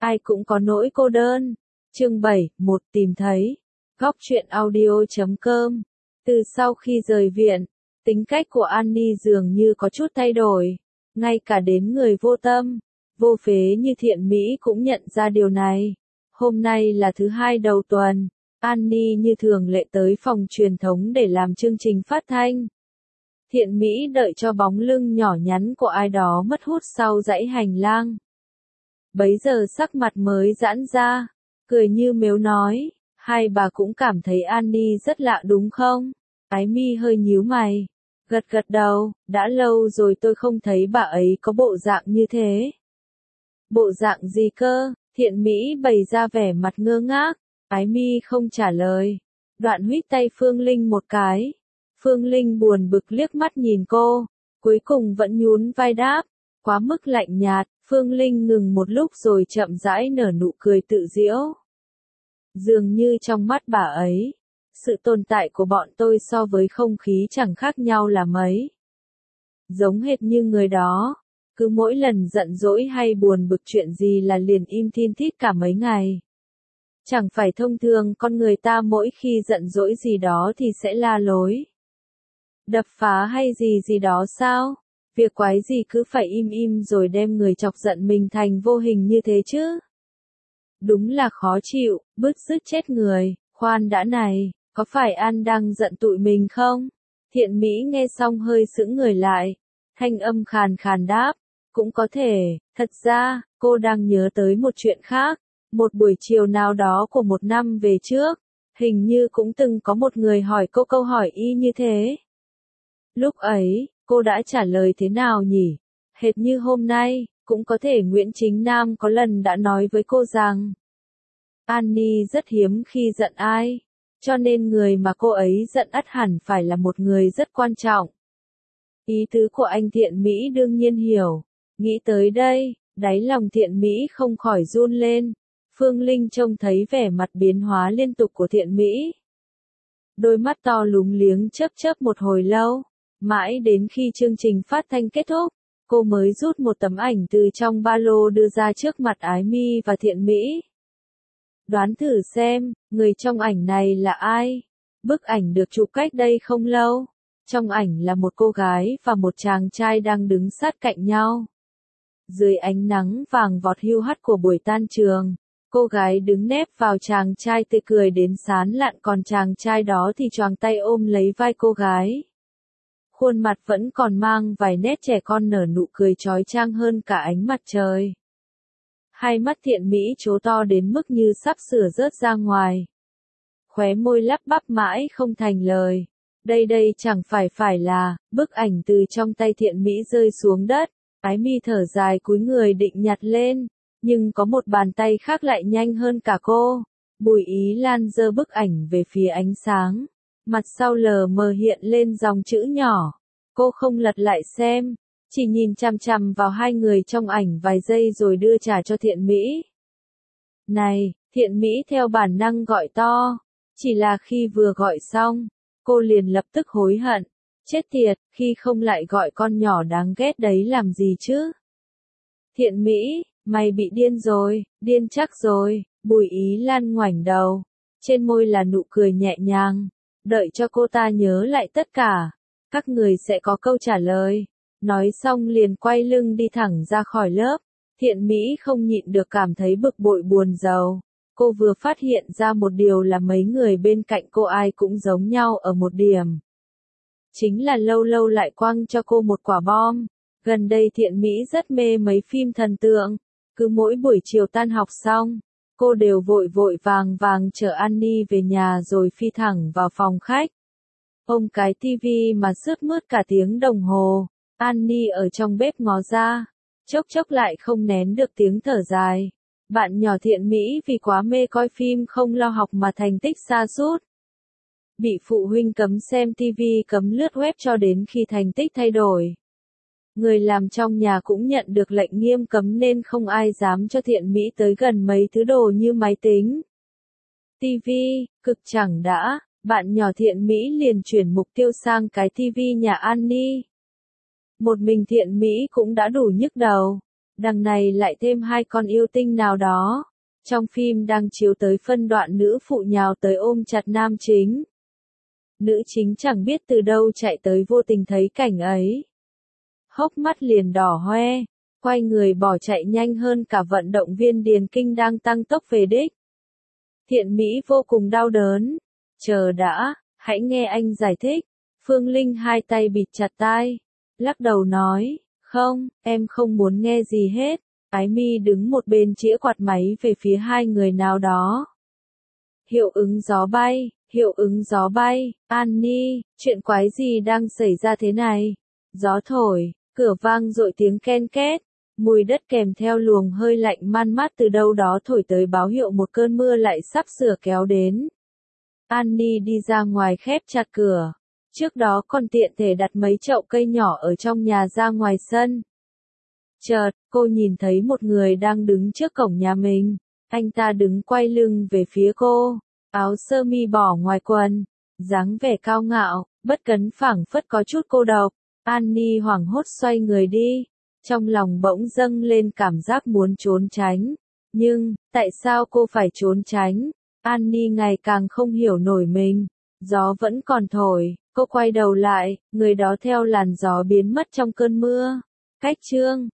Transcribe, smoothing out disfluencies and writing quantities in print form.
Ai cũng có nỗi cô đơn. Chương 7, một tìm thấy. Góc truyện audio.com. Từ sau khi rời viện, tính cách của Annie dường như có chút thay đổi. Ngay cả đến người vô tâm, vô phế như Thiện Mỹ cũng nhận ra điều này. Hôm nay là thứ hai đầu tuần, Annie như thường lệ tới phòng truyền thống để làm chương trình phát thanh. Thiện Mỹ đợi cho bóng lưng nhỏ nhắn của ai đó mất hút sau dãy hành lang. Bấy giờ sắc mặt mới giãn ra, cười như mếu nói, hai bà cũng cảm thấy Annie rất lạ đúng không? Ái Mi hơi nhíu mày, gật gật đầu, đã lâu rồi tôi không thấy bà ấy có bộ dạng như thế. Bộ dạng gì cơ? Thiện Mỹ bày ra vẻ mặt ngơ ngác, Ái Mi không trả lời. Đoạn huýt tay Phương Linh một cái. Phương Linh buồn bực liếc mắt nhìn cô, cuối cùng vẫn nhún vai đáp, quá mức lạnh nhạt. Phương Linh ngừng một lúc rồi chậm rãi nở nụ cười tự giễu. Dường như trong mắt bà ấy, sự tồn tại của bọn tôi so với không khí chẳng khác nhau là mấy. Giống hệt như người đó, cứ mỗi lần giận dỗi hay buồn bực chuyện gì là liền im thin thít cả mấy ngày. Chẳng phải thông thường con người ta mỗi khi giận dỗi gì đó thì sẽ la lối, đập phá hay gì gì đó sao? Việc quái gì cứ phải im rồi đem người chọc giận mình thành vô hình như thế chứ? Đúng là khó chịu, bứt rứt chết người. Khoan đã này, có phải An đang giận tụi mình không? Thiện Mỹ nghe xong hơi sững người lại, thanh âm khàn khàn đáp, cũng có thể, thật ra, cô đang nhớ tới một chuyện khác. Một buổi chiều nào đó của một năm về trước, hình như cũng từng có một người hỏi cô câu hỏi y như thế. Lúc ấy, cô đã trả lời thế nào nhỉ? Hệt như hôm nay, cũng có thể Nguyễn Chính Nam có lần đã nói với cô rằng Annie rất hiếm khi giận ai, cho nên người mà cô ấy giận ắt hẳn phải là một người rất quan trọng. Ý tứ của anh Thiện Mỹ đương nhiên hiểu. Nghĩ tới đây, đáy lòng Thiện Mỹ không khỏi run lên. Phương Linh trông thấy vẻ mặt biến hóa liên tục của Thiện Mỹ. Đôi mắt to lúng liếng chớp chớp một hồi lâu. Mãi đến khi chương trình phát thanh kết thúc, cô mới rút một tấm ảnh từ trong ba lô đưa ra trước mặt Ái Mi và Thiện Mỹ. Đoán thử xem, người trong ảnh này là ai? Bức ảnh được chụp cách đây không lâu. Trong ảnh là một cô gái và một chàng trai đang đứng sát cạnh nhau. Dưới ánh nắng vàng vọt hiu hắt của buổi tan trường, cô gái đứng nép vào chàng trai tươi cười đến sán lạn, còn chàng trai đó thì choàng tay ôm lấy vai cô gái. Khuôn mặt vẫn còn mang vài nét trẻ con, nở nụ cười chói chang hơn cả ánh mặt trời. Hai mắt Thiện Mỹ trố to đến mức như sắp sửa rớt ra ngoài. Khóe môi lắp bắp mãi không thành lời. Đây chẳng phải là, bức ảnh từ trong tay Thiện Mỹ rơi xuống đất. Ái Mi thở dài cúi người định nhặt lên, nhưng có một bàn tay khác lại nhanh hơn cả cô. Bùi Ý Lan giơ bức ảnh về phía ánh sáng. Mặt sau lờ mờ hiện lên dòng chữ nhỏ. Cô không lật lại xem, chỉ nhìn chằm chằm vào hai người trong ảnh vài giây rồi đưa trả cho Thiện Mỹ. Này, Thiện Mỹ theo bản năng gọi to. Chỉ là khi vừa gọi xong, cô liền lập tức hối hận. Chết tiệt, khi không lại gọi con nhỏ đáng ghét đấy làm gì chứ? Thiện Mỹ, mày bị điên rồi, điên chắc rồi. Bùi Ý Lan ngoảnh đầu. Trên môi là nụ cười nhẹ nhàng. Đợi cho cô ta nhớ lại tất cả, các người sẽ có câu trả lời. Nói xong liền quay lưng đi thẳng ra khỏi lớp. Thiện Mỹ không nhịn được cảm thấy bực bội buồn rầu. Cô vừa phát hiện ra một điều là mấy người bên cạnh cô ai cũng giống nhau ở một điểm. Chính là lâu lâu lại quăng cho cô một quả bom. Gần đây Thiện Mỹ rất mê mấy phim thần tượng. Cứ mỗi buổi chiều tan học xong, cô đều vội vàng chở Annie về nhà rồi phi thẳng vào phòng khách. Ôm cái tivi mà sướt mướt cả tiếng đồng hồ. Annie ở trong bếp ngó ra, chốc chốc lại không nén được tiếng thở dài. Bạn nhỏ Thiện Mỹ vì quá mê coi phim không lo học mà thành tích sa sút. Bị phụ huynh cấm xem tivi, cấm lướt web cho đến khi thành tích thay đổi. Người làm trong nhà cũng nhận được lệnh nghiêm cấm nên không ai dám cho Thiện Mỹ tới gần mấy thứ đồ như máy tính, tivi, cực chẳng đã, bạn nhỏ Thiện Mỹ liền chuyển mục tiêu sang cái tivi nhà Annie. Một mình Thiện Mỹ cũng đã đủ nhức đầu. Đằng này lại thêm hai con yêu tinh nào đó. Trong phim đang chiếu tới phân đoạn nữ phụ nhào tới ôm chặt nam chính. Nữ chính chẳng biết từ đâu chạy tới vô tình thấy cảnh ấy. Hốc mắt liền đỏ hoe, quay người bỏ chạy nhanh hơn cả vận động viên điền kinh đang tăng tốc về đích. Thiện Mỹ vô cùng đau đớn. Chờ đã, hãy nghe anh giải thích. Phương Linh hai tay bịt chặt tai, lắc đầu nói, không, em không muốn nghe gì hết. Ái Mi đứng một bên chĩa quạt máy về phía hai người nào đó. Hiệu ứng gió bay, hiệu ứng gió bay, Annie, chuyện quái gì đang xảy ra thế này? Gió thổi, cửa vang dội tiếng ken két, mùi đất kèm theo luồng hơi lạnh man mát từ đâu đó thổi tới báo hiệu một cơn mưa lại sắp sửa kéo đến. Annie đi ra ngoài khép chặt cửa, trước đó còn tiện thể đặt mấy chậu cây nhỏ ở trong nhà ra ngoài sân. Chợt, cô nhìn thấy một người đang đứng trước cổng nhà mình. Anh ta đứng quay lưng về phía cô, áo sơ mi bỏ ngoài quần, dáng vẻ cao ngạo, bất cấn phảng phất có chút cô độc. Annie hoảng hốt xoay người đi, trong lòng bỗng dâng lên cảm giác muốn trốn tránh. Nhưng, tại sao cô phải trốn tránh? Annie ngày càng không hiểu nổi mình. Gió vẫn còn thổi, cô quay đầu lại, người đó theo làn gió biến mất trong cơn mưa. Cách chương